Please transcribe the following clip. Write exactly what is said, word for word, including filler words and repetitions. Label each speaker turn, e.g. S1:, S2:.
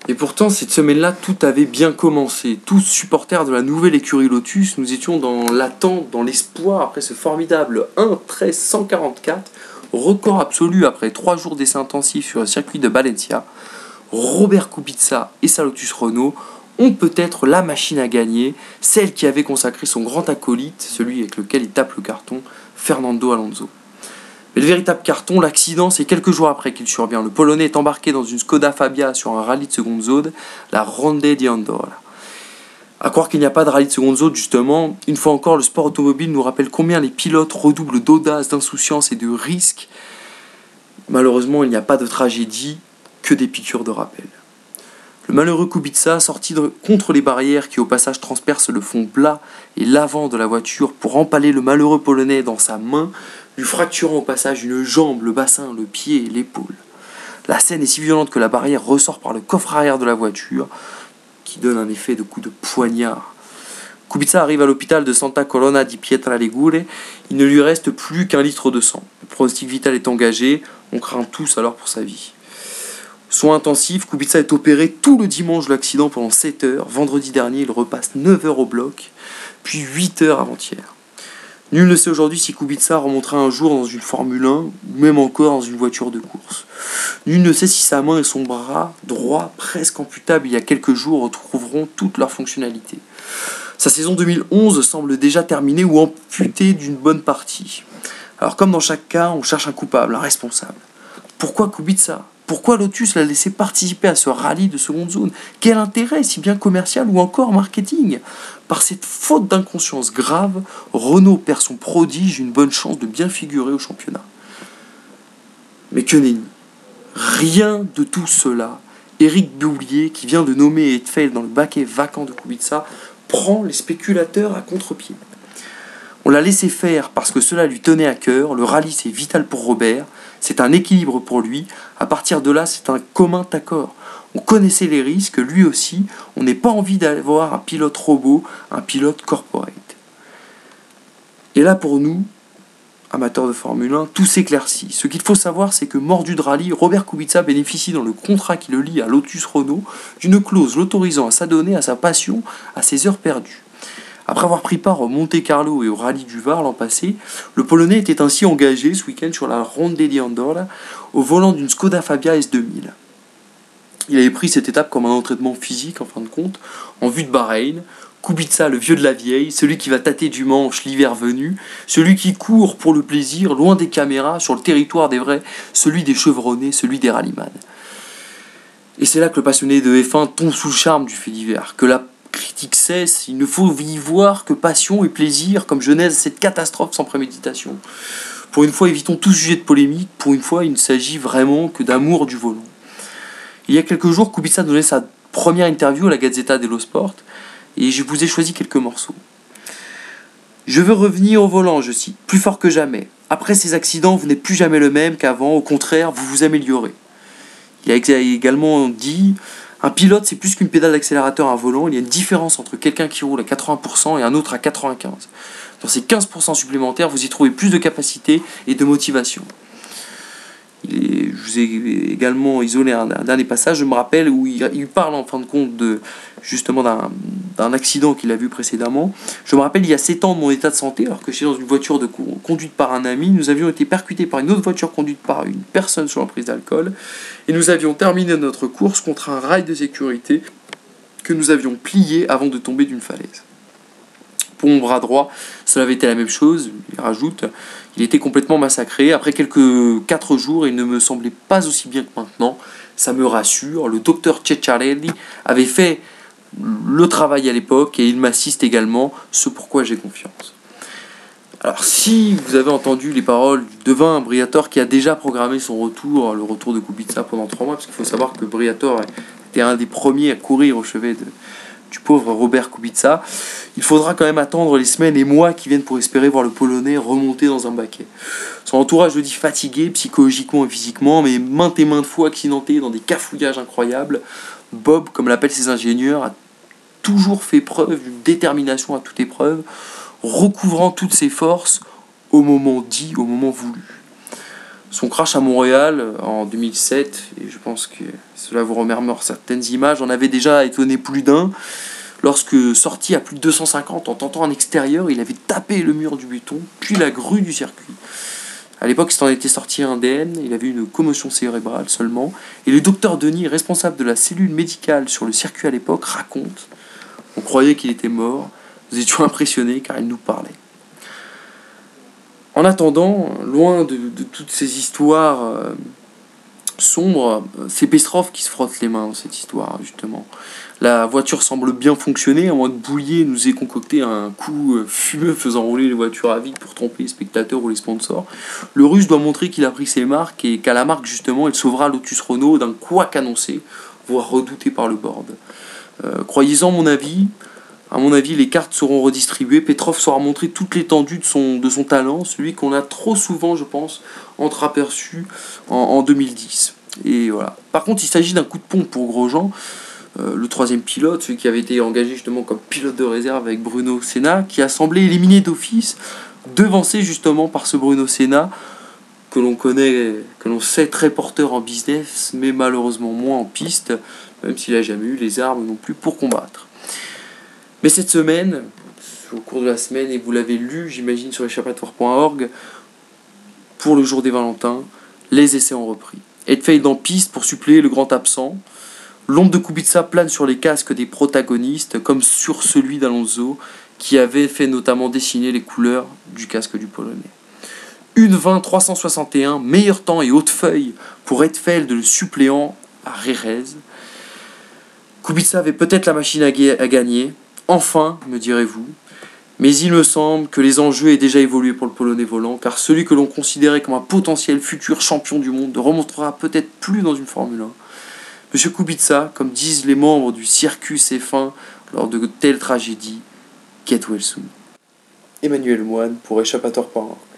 S1: Et pourtant, cette semaine-là, tout avait bien commencé. Tous supporters de la nouvelle écurie Lotus, nous étions dans l'attente, dans l'espoir, après ce formidable un treize cent quarante-quatre, record absolu après trois jours d'essais intensifs sur le circuit de Valencia. Robert Kubica et sa Lotus Renault ont peut-être la machine à gagner, celle qui avait consacré son grand acolyte, celui avec lequel il tape le carton, Fernando Alonso. Mais le véritable carton, l'accident, c'est quelques jours après qu'il survient. Le Polonais est embarqué dans une Skoda Fabia sur un rallye de seconde zone, la Ronde di Andorra. À croire qu'il n'y a pas de rallye de seconde zone, justement, une fois encore, le sport automobile nous rappelle combien les pilotes redoublent d'audace, d'insouciance et de risque. Malheureusement, il n'y a pas de tragédie, que des piqûres de rappel. Le malheureux Kubica, sorti de, contre les barrières qui au passage transpercent le fond plat et l'avant de la voiture pour empaler le malheureux Polonais dans sa main, lui fracturant au passage une jambe, le bassin, le pied et l'épaule. La scène est si violente que la barrière ressort par le coffre arrière de la voiture, qui donne un effet de coup de poignard. Kubica arrive à l'hôpital de Santa Colonna di Pietralegure. Il ne lui reste plus qu'un litre de sang. Le pronostic vital est engagé. On craint tous alors pour sa vie. Soins intensifs, Kubica est opéré tout le dimanche de l'accident pendant sept heures. Vendredi dernier, il repasse neuf heures au bloc, puis huit heures avant-hier. Nul ne sait aujourd'hui si Kubica remontera un jour dans une Formule un, ou même encore dans une voiture de course. Nul ne sait si sa main et son bras droit, presque amputables il y a quelques jours, retrouveront toute leur fonctionnalité. Sa saison deux mille onze semble déjà terminée ou amputée d'une bonne partie. Alors comme dans chaque cas, on cherche un coupable, un responsable. Pourquoi Kubica ? Pourquoi Lotus l'a laissé participer à ce rallye de seconde zone ? Quel intérêt, si bien commercial ou encore marketing ? Par cette faute d'inconscience grave, Renault perd son prodige, une bonne chance de bien figurer au championnat. Mais que nenni. Rien de tout cela. Éric Boulier, qui vient de nommer Hetfeld dans le baquet vacant de Kubica, prend les spéculateurs à contre-pied. On l'a laissé faire parce que cela lui tenait à cœur. Le rallye, c'est vital pour Robert. C'est un équilibre pour lui. À partir de là, c'est un commun accord. On connaissait les risques, lui aussi. On n'a pas envie d'avoir un pilote robot, un pilote corporate. Et là, pour nous, amateurs de Formule un, tout s'éclaircit. Ce qu'il faut savoir, c'est que mordu de rallye, Robert Kubica bénéficie dans le contrat qui le lie à Lotus Renault d'une clause l'autorisant à s'adonner à sa passion, à ses heures perdues. Après avoir pris part au Monte-Carlo et au rallye du Var l'an passé, le Polonais était ainsi engagé ce week-end sur la Ronde di Andorra au volant d'une Skoda Fabia S deux mille. Il avait pris cette étape comme un entraînement physique en fin de compte, en vue de Bahreïn. Kubica, le vieux de la vieille, celui qui va tâter du manche l'hiver venu, celui qui court pour le plaisir, loin des caméras, sur le territoire des vrais, celui des chevronnés, celui des rallyman. Et c'est là que le passionné de F un tombe sous le charme du fait divers, que la critique cesse, il ne faut y voir que passion et plaisir comme genèse cette catastrophe sans préméditation. Pour une fois, évitons tout sujet de polémique, pour une fois, il ne s'agit vraiment que d'amour du volant. Il y a quelques jours, Kubica donnait sa première interview à la Gazzetta dello Sport, et je vous ai choisi quelques morceaux. Je veux revenir au volant, je cite, plus fort que jamais. Après ces accidents, vous n'êtes plus jamais le même qu'avant, au contraire, vous vous améliorez. Il a également dit... Un pilote, c'est plus qu'une pédale d'accélérateur à un volant. Il y a une différence entre quelqu'un qui roule à quatre-vingts pour cent et un autre à quatre-vingt-quinze pour cent. Dans ces quinze pour cent supplémentaires, vous y trouvez plus de capacité et de motivation. Il est, je vous ai également isolé un, un dernier passage, je me rappelle, où il, il parle en fin de compte de, justement d'un, d'un accident qu'il a vu précédemment. Je me rappelle il y a sept ans de mon état de santé, alors que j'étais dans une voiture de, conduite par un ami. Nous avions été percutés par une autre voiture conduite par une personne sous l'emprise d'alcool. Et nous avions terminé notre course contre un rail de sécurité que nous avions plié avant de tomber d'une falaise. Pour mon bras droit, cela avait été la même chose, il rajoute. Il était complètement massacré. Après quelques quatre jours, il ne me semblait pas aussi bien que maintenant. Ça me rassure. Le docteur Ceccarelli avait fait le travail à l'époque et il m'assiste également, ce pourquoi j'ai confiance. Alors si vous avez entendu les paroles du devin Briatore qui a déjà programmé son retour, le retour de Kubica pendant trois mois, parce qu'il faut savoir que Briatore était un des premiers à courir au chevet de, du pauvre Robert Kubica, il faudra quand même attendre les semaines et mois qui viennent pour espérer voir le Polonais remonter dans un baquet. Son entourage le dit fatigué, psychologiquement et physiquement, mais maintes et maintes fois accidenté dans des cafouillages incroyables. Bob, comme l'appellent ses ingénieurs, a toujours fait preuve d'une détermination à toute épreuve, recouvrant toutes ses forces au moment dit, au moment voulu. Son crash à Montréal en deux mille sept, et je pense que cela vous remémore certaines images, en avait déjà étonné plus d'un. Lorsque, sorti à plus de deux cent cinquante en tentant un extérieur, il avait tapé le mur du béton, puis la grue du circuit. À l'époque, s'il en était sorti indemne, il avait une commotion cérébrale seulement, et le docteur Denis, responsable de la cellule médicale sur le circuit à l'époque, raconte: on croyait qu'il était mort, nous étions impressionnés car il nous parlait. En attendant, loin de, de toutes ces histoires euh, sombres, c'est Pestrov qui se frotte les mains dans cette histoire, justement. La voiture semble bien fonctionner, en mode boulier, nous est concocté un coup fumeux faisant rouler les voitures à vide pour tromper les spectateurs ou les sponsors. Le Russe doit montrer qu'il a pris ses marques et qu'à la marque, justement, il sauvera Lotus Renault d'un couac annoncé, voire redouté par le board. Euh, croyez-en mon avis, à mon avis, les cartes seront redistribuées. Petrov saura montrer toute l'étendue de son, de son talent, celui qu'on a trop souvent, je pense, entreaperçu en, en deux mille dix. Et voilà. Par contre, il s'agit d'un coup de pompe pour Grosjean, euh, le troisième pilote, celui qui avait été engagé justement comme pilote de réserve avec Bruno Senna, qui a semblé éliminé d'office, devancé justement par ce Bruno Senna, que l'on connaît, que l'on sait très porteur en business, mais malheureusement moins en piste, même s'il n'a jamais eu les armes non plus pour combattre. Mais cette semaine, au cours de la semaine, et vous l'avez lu, j'imagine, sur échappatoire point org, pour le jour des Valentins, les essais ont repris. Hetfield en piste pour suppléer le grand absent. L'ombre de Kubica plane sur les casques des protagonistes, comme sur celui d'Alonso, qui avait fait notamment dessiner les couleurs du casque du Polonais. une vingt trois cent soixante et un, meilleur temps et haute feuille pour Hetfield, le suppléant à Jerez. Kubica avait peut-être la machine à, ga- à gagner. Enfin, me direz-vous, mais il me semble que les enjeux aient déjà évolué pour le Polonais volant, car celui que l'on considérait comme un potentiel futur champion du monde ne remontera peut-être plus dans une Formule un. Monsieur Kubica, comme disent les membres du Circus F un lors de telles tragédies, get well soon. Emmanuel Moine pour échappatoire point org.